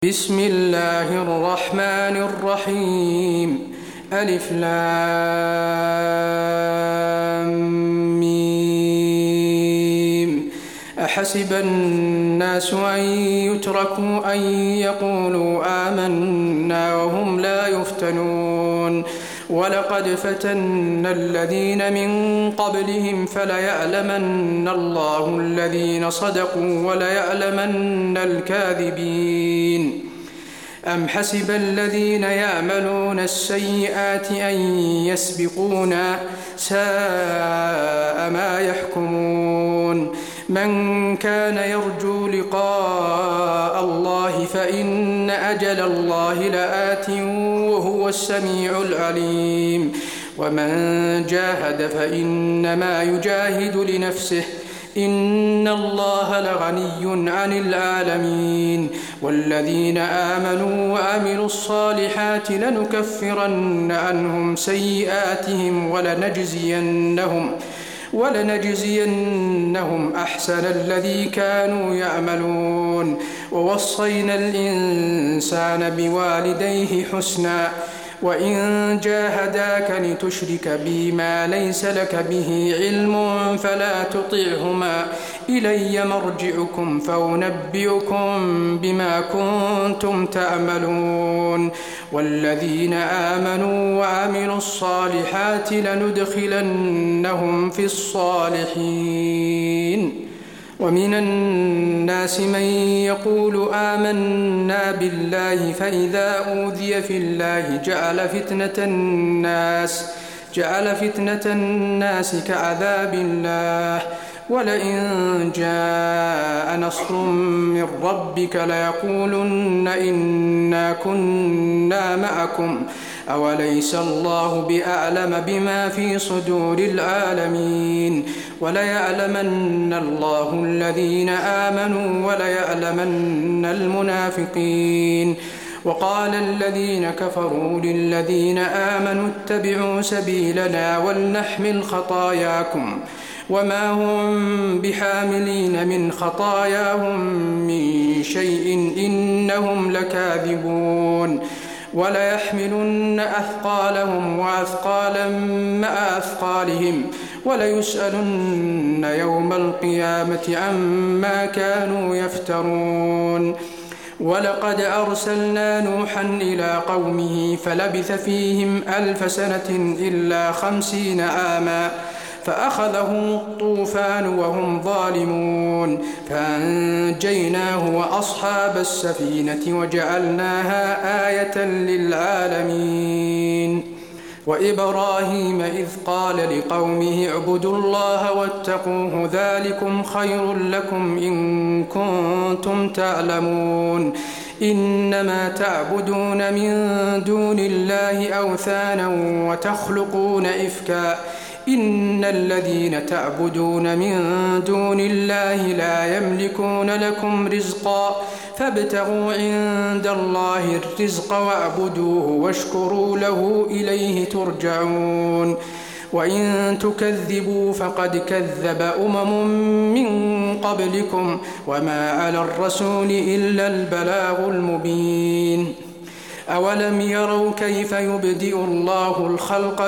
بسم الله الرحمن الرحيم ألف لام ميم أحسب الناس أن يتركوا أن يقولوا آمنا وهم لا يفتنون ولقد فتنا الذين من قبلهم فليعلمن الله الذين صدقوا وليعلمن الكاذبين أم حسب الذين يعملون السيئات أن يسبقونا ساء ما يحكمون من كان يرجو لقاء الله فإن أجل الله لآت وهو السميع العليم ومن جاهد فإنما يجاهد لنفسه إن الله لغني عن العالمين والذين آمنوا وعملوا الصالحات لنكفرن عنهم سيئاتهم ولنجزينهم أحسن الذي كانوا يعملون ووصينا الإنسان بوالديه حسنا وإن جاهداك لتشرك بي ما ليس لك به علم فلا تطعهما إلي مرجعكم فأنبئكم بما كنتم تعملون والذين آمنوا وعملوا الصالحات لندخلنهم في الصالحين ومن الناس من يقول آمنا بالله فإذا أوذي في الله جعل فتنة الناس كعذاب الله ولئن جاء نصر من ربك ليقولن إنا كنا معكم أوليس الله بأعلم بما في صدور العالمين وليعلمن الله الذين آمنوا وليعلمن المنافقين وقال الذين كفروا للذين آمنوا اتبعوا سبيلنا ولنحمل خطاياكم وما هم بحاملين من خطاياهم من شيء إنهم لكاذبون وليحملن أثقالهم وأثقالا مع أثقالهم وليسألن يوم القيامة عما كانوا يفترون ولقد أرسلنا نوحا إلى قومه فلبث فيهم 1000 سنة إلا 50 عاما فأخذهم الطوفان وهم ظالمون فأنجيناه وأصحاب السفينة وجعلناها آية للعالمين وإبراهيم إذ قال لقومه اعبدوا الله واتقوه ذلكم خير لكم إن كنتم تعلمون إنما تعبدون من دون الله أوثانا وتخلقون إفكا إن الذين تعبدون من دون الله لا يملكون لكم رزقا فابتغوا عند الله الرزق واعبدوه واشكروا له إليه ترجعون وإن تكذبوا فقد كذب من قبلكم وما على الرسول إلا البلاغ المبين أولم يروا كيف يبدئ الله الخلق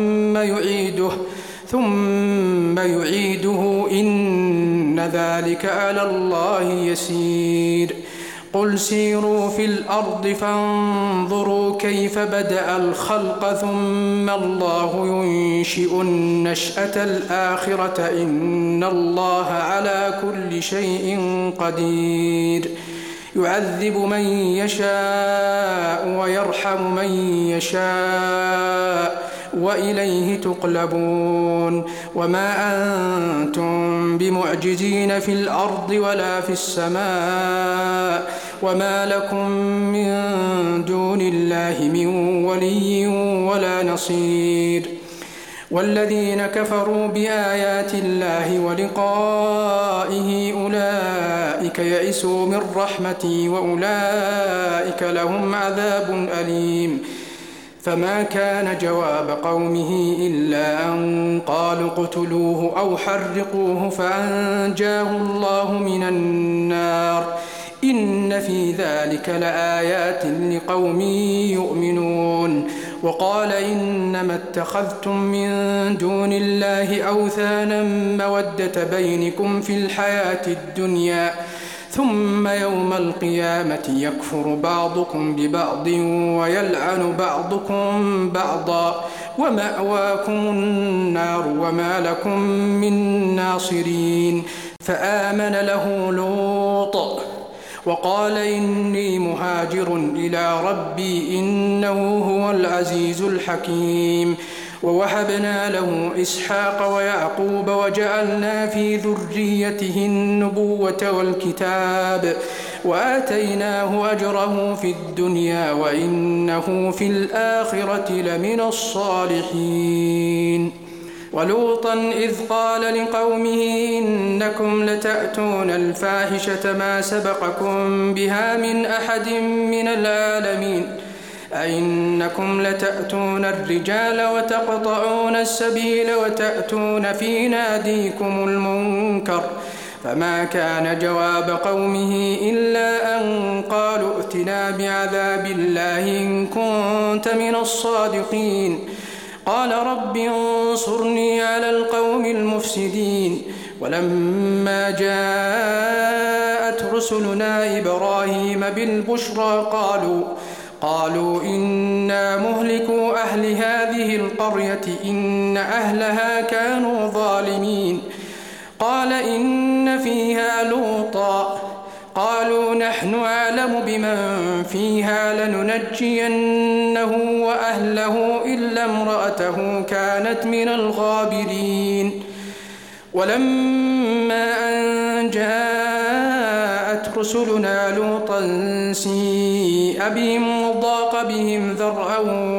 ثم يعيده إن ذلك على الله يسير قل سيروا في الأرض فانظروا كيف بدأ الخلق ثم الله ينشئ النشأة الآخرة إن الله على كل شيء قدير يعذب من يشاء ويرحم من يشاء وإليه تقلبون وما أنتم بمعجزين في الأرض ولا في السماء وما لكم من دون الله من ولي ولا نصير والذين كفروا بآيات الله ولقائه أولئك يئسوا من رحمتي وأولئك لهم عذاب أليم فما كان جواب قومه إلا أن قالوا اقتلوه أو حرقوه فأنجاه الله من النار إن في ذلك لآيات لقوم يؤمنون. وقال إنما اتخذتم من دون الله أوثانا مودة بينكم في الحياة الدنيا ثم يوم القيامة يكفر بعضكم ببعض ويلعن بعضكم بعضا ومأواكم النار وما لكم من ناصرين. فآمن له لوط وقال إني مهاجر إلى ربي إنه هو العزيز الحكيم. ووهبنا له إسحاق ويعقوب وجعلنا في ذريته النبوة والكتاب وآتيناه أجره في الدنيا وإنه في الآخرة لمن الصالحين. ولوطا إذ قال لقومه إنكم لتأتون الفاحشة ما سبقكم بها من أحد من العالمين أئنكم لتأتون الرجال وتقطعون السبيل وتأتون في ناديكم المنكر. فما كان جواب قومه إلا أن قالوا ائتنا بعذاب الله إن كنت من الصادقين. قال رب انصرني على القوم المفسدين. ولما جاءت رسلنا إبراهيم بالبشرى قالوا إنا مهلكو أهل هذه القرية إن أهلها كانوا ظالمين. قال إن فيها لوطا قالوا نحن أعلم بمن فيها لننجينه وأهله إلا امرأته كانت من الغابرين. ولما أن جاءت رسلنا لوطا سيء بهم وضاق بهم ذرعا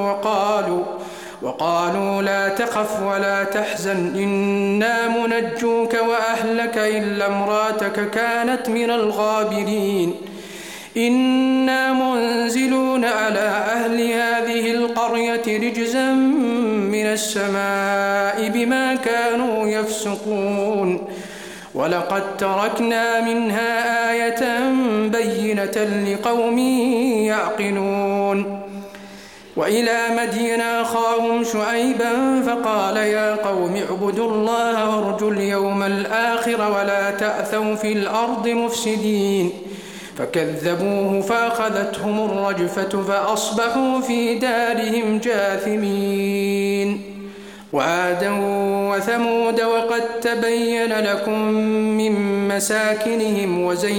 وقالوا لا تخف ولا تحزن إنا منجوك وأهلك إلا امرأتك كانت من الغابرين. إنا منزلون على أهل هذه القرية رجزا من السماء بما كانوا يفسقون. ولقد تركنا منها آية بينة لقوم يعقلون. وإلى مدين أخاهم شعيبا فقال يا قوم اعبدوا الله وارجوا اليوم الآخر ولا تأثوا في الأرض مفسدين. فكذبوه فأخذتهم الرجفة فأصبحوا في دارهم جاثمين. وعادا وثمود وقد تبين لكم من مساكنهم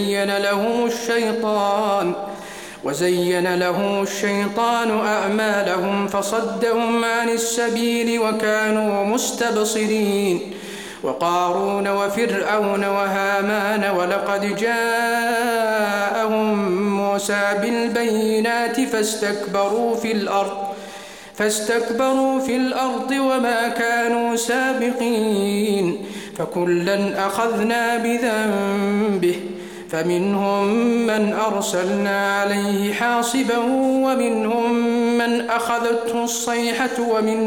وزين لهم الشيطان أعمالهم فصدهم عن السبيل وكانوا مستبصرين. وقارون وفرعون وهامان ولقد جاءهم موسى بالبينات فاستكبروا في الأرض وما كانوا سابقين. فكلا أخذنا بذنبه فمنهم من أرسلنا عليه حاصبا ومنهم من أخذته الصيحة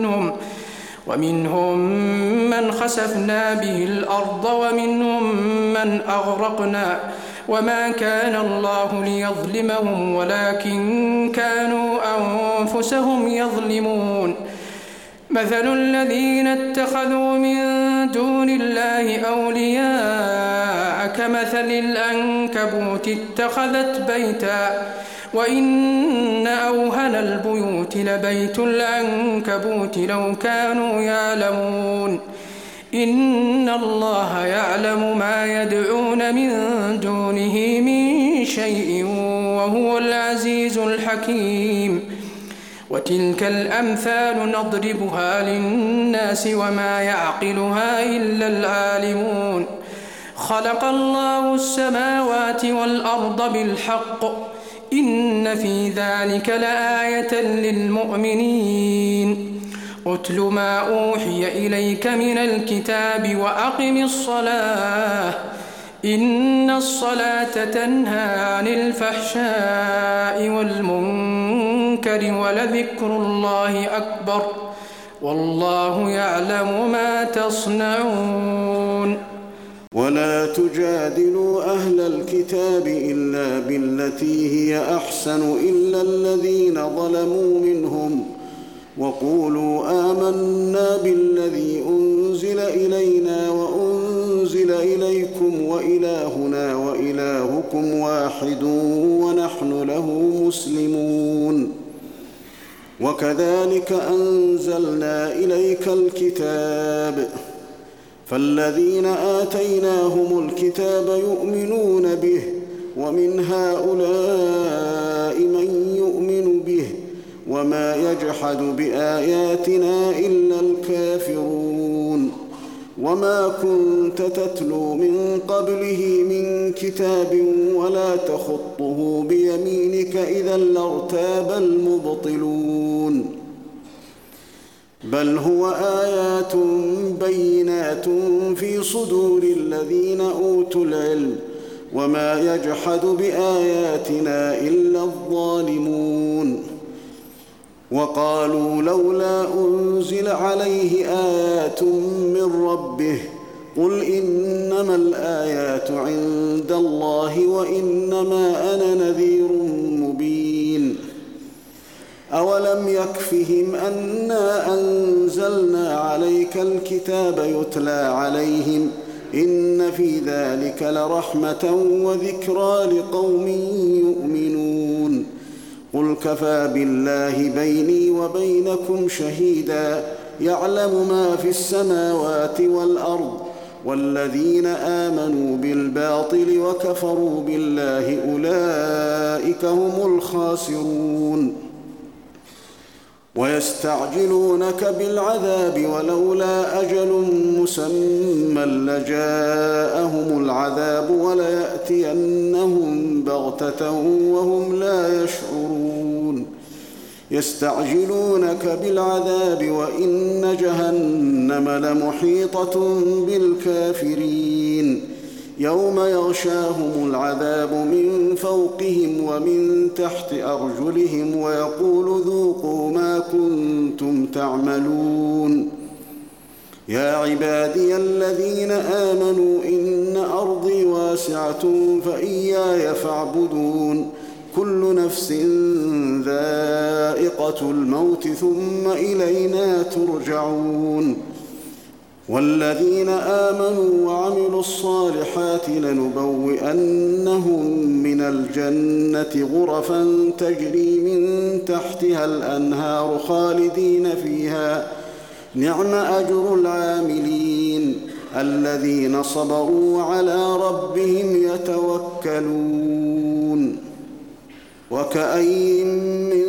ومنهم من خسفنا به الأرض ومنهم من أغرقنا وما كان الله ليظلمهم ولكن كانوا أنفسهم يظلمون. مثل الذين اتخذوا من دون الله أولياء كمثل العنكبوت اتخذت بيتا وإن أوهن البيوت لبيت العنكبوت لو كانوا يعلمون. إن الله يعلم ما يدعون من دونه من شيء وهو العزيز الحكيم. وتلك الأمثال نضربها للناس وما يعقلها إلا العالمون. خلق الله السماوات والأرض بالحق إن في ذلك لآية للمؤمنين. أتل ما أوحي إليك من الكتاب وأقم الصلاة إن الصلاة تنهى عن الفحشاء والمنكر ولذكر الله أكبر والله يعلم ما تصنعون. ولا تجادلوا أهل الكتاب إلا بالتي هي أحسن إلا الذين ظلموا منهم وقولوا آمنا بالذي أنزل إلينا وأنزل إليكم وإلهنا وإلهكم واحد ونحن له مسلمون. وكذلك أنزلنا إليك الكتاب فالذين آتيناهم الكتاب يؤمنون به ومن هؤلاء من يؤمن به وما يجحد بآياتنا إلا الكافرون. وما كنت تتلو من قبله من كتاب ولا تخطه بيمينك إذا لارتاب المبطلون. بل هو آيات بينات في صدور الذين أوتوا العلم وما يجحد بآياتنا إلا الظالمون. وقالوا لولا أنزل عليه آيات من ربه قل إنما الآيات عند الله وإنما أنا نذير مبين. أولم يكفهم أنا أنزلنا عليك الكتاب يتلى عليهم إن في ذلك لرحمة وذكرى لقوم يؤمنون. قل كفى بالله بيني وبينكم شهيدا يعلم ما في السماوات والأرض والذين آمنوا بالباطل وكفروا بالله أولئك هم الخاسرون. ويستعجلونك بالعذاب ولولا أجل مسمى لجاءهم العذاب وليأتينهم بغتة وهم لا يشعرون. يستعجلونك بالعذاب وإن جهنم لمحيطة بالكافرين يوم يغشاهم العذاب من فوقهم ومن تحت أرجلهم ويقول ذوقوا ما كنتم تعملون. يا عبادي الذين آمنوا إن أرضي واسعة فإياي فاعبدون. كل نفس ذائقة الموت ثم إلينا ترجعون. والذين آمنوا وعملوا الصالحات لنبوئنهم من الجنة غرفا تجري من تحتها الأنهار خالدين فيها نعم أجر العاملين الذين صبروا على ربهم يتوكلون. وكأين من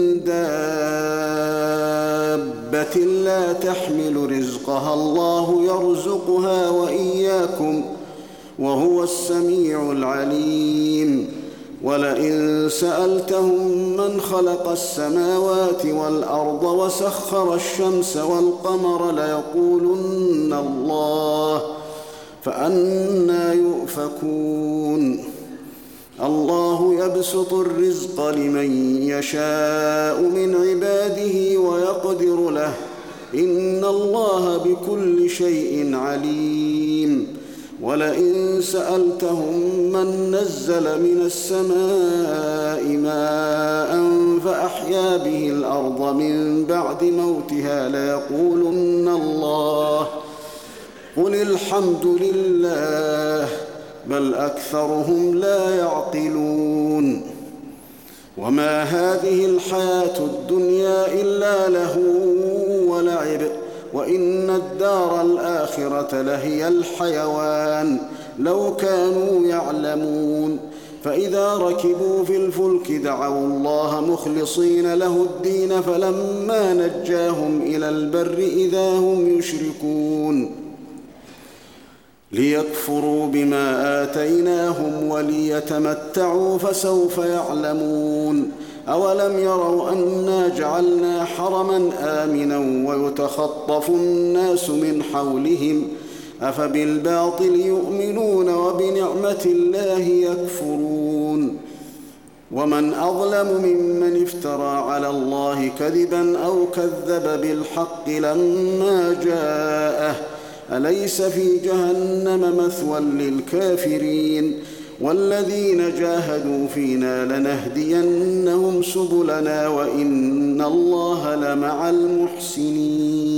دابة لا تحمل رزقها الله يرزقها وإياكم وهو السميع العليم. ولئن سألتهم من خلق السماوات والأرض وسخر الشمس والقمر ليقولن الله فأنى يؤفكون. الله يبسط الرزق لمن يشاء من عباده ويقدر له إن الله بكل شيء عليم. ولئن سألتهم من نزل من السماء ماء فأحيا به الأرض من بعد موتها ليقولن الله قل الحمد لله بل أكثرهم لا يعقلون. وما هذه الحياة الدنيا إلا لهو ولعب وإن الدار الآخرة لهي الحيوان لو كانوا يعلمون. فإذا ركبوا في الفلك دعوا الله مخلصين له الدين فلما نجاهم إلى البر إذا هم يشركون. ليكفروا بما آتيناهم وليتمتعوا فسوف يعلمون. أولم يروا أنا جعلنا حرما آمنا ويتخطف الناس من حولهم أفبالباطل يؤمنون وبنعمة الله يكفرون. ومن أظلم ممن افترى على الله كذبا أو كذب بالحق لما جاءه أليس في جهنم مثوى للكافرين والذين جاهدوا فينا لنهدينهم سبلنا وإن الله لمع المحسنين